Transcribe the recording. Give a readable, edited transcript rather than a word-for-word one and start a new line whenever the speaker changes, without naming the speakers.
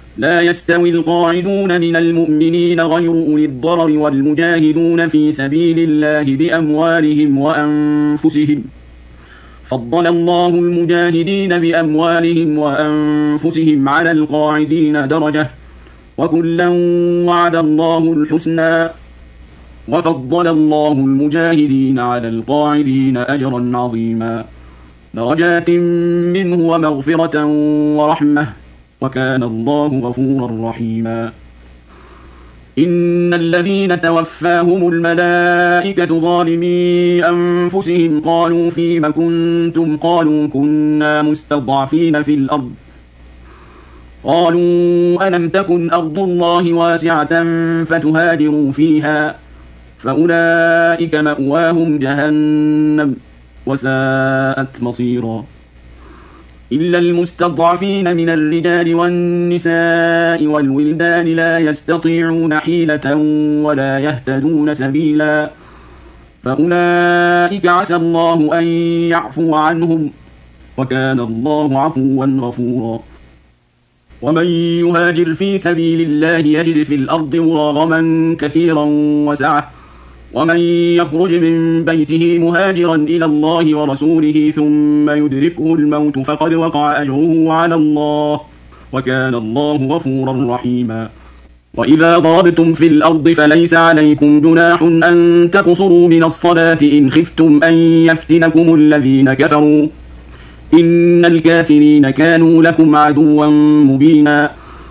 لا يستوي القاعدون من المؤمنين غير أولي الضرر والمجاهدون في سبيل الله بأموالهم وأنفسهم، فضل الله المجاهدين بأموالهم وأنفسهم على القاعدين درجة، وكلا وعد الله الحسنى، وفضل الله المجاهدين على القاعدين أجرا عظيما، درجات منه ومغفرة ورحمة، وكان الله غفورا رحيما. إن الذين توفاهم الملائكة ظالمي أنفسهم قالوا فيم كنتم؟ قالوا كنا مستضعفين في الأرض، قالوا ألم تكن أرض الله واسعة فتهاجروا فيها، فأولئك مأواهم جهنم وساءت مصيرا. إلا المستضعفين من الرجال والنساء والولدان لا يستطيعون حيلة ولا يهتدون سبيلا، فأولئك عسى الله أن يعفو عنهم، وكان الله عفوا غفورا. ومن يهاجر في سبيل الله يجد في الأرض مراغما كثيرا وسعة، ومن يخرج من بيته مهاجرا إلى الله ورسوله ثم يدركه الموت فقد وقع أجره على الله، وكان الله غفورا رحيما. وإذا ضربتم في الأرض فليس عليكم جناح أن تقصروا من الصلاة إن خفتم أن يفتنكم الذين كفروا، إن الكافرين كانوا لكم عدوا مبينا.